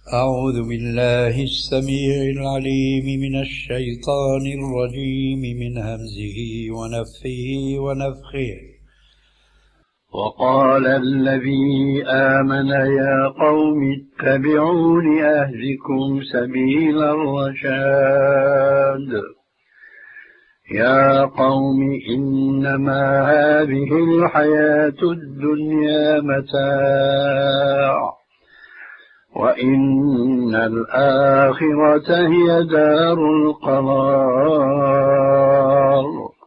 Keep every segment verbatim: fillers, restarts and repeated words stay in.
أعوذ بالله السميع العليم من الشيطان الرجيم من همزه ونفخه ونفخه. وقال الذي آمن يا قوم اتبعون أهدكم سبيل الرشاد. يا قوم إنما هذه الحياة الدنيا متاع وإن الآخرة هي دار القرار.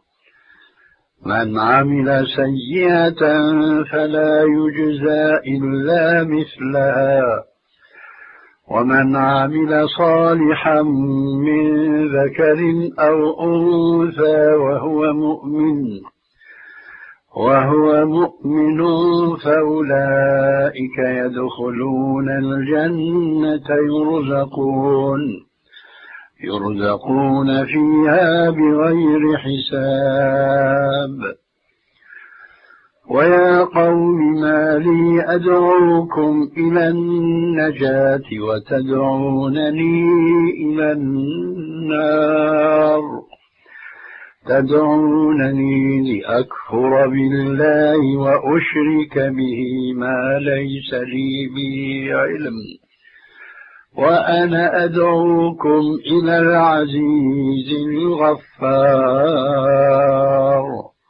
من عمل سيئة فلا يجزى إلا مثلها ومن عمل صالحا من ذكر أو أنثى وهو مؤمن وهو مؤمن فأولئك يدخلون الجنة يرزقون يرزقون فيها بغير حساب. ويا قوم ما لي أدعوكم إلى النجاة وتدعونني إلى النار تدعونني لأكفر بالله وأشرك به ما ليس لي به علم وأنا أدعوكم إلى العزيز الغفار.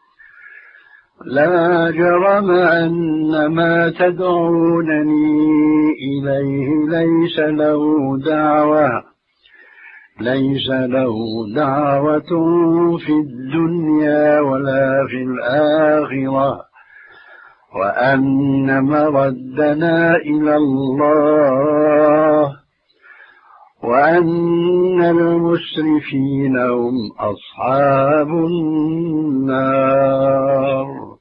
لا جرم أن ما تدعونني إليه ليس له دعوة ليس له دعوة في الدنيا ولا في الآخرة وأن مردنا إلى الله وأن المسرفين هم أصحاب النار.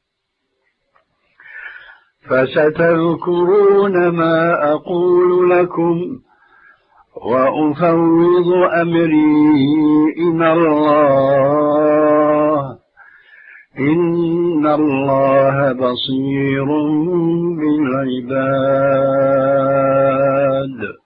فستذكرون ما أقول لكم وأفوض أمري إلى الله إن الله بصير بالعباد.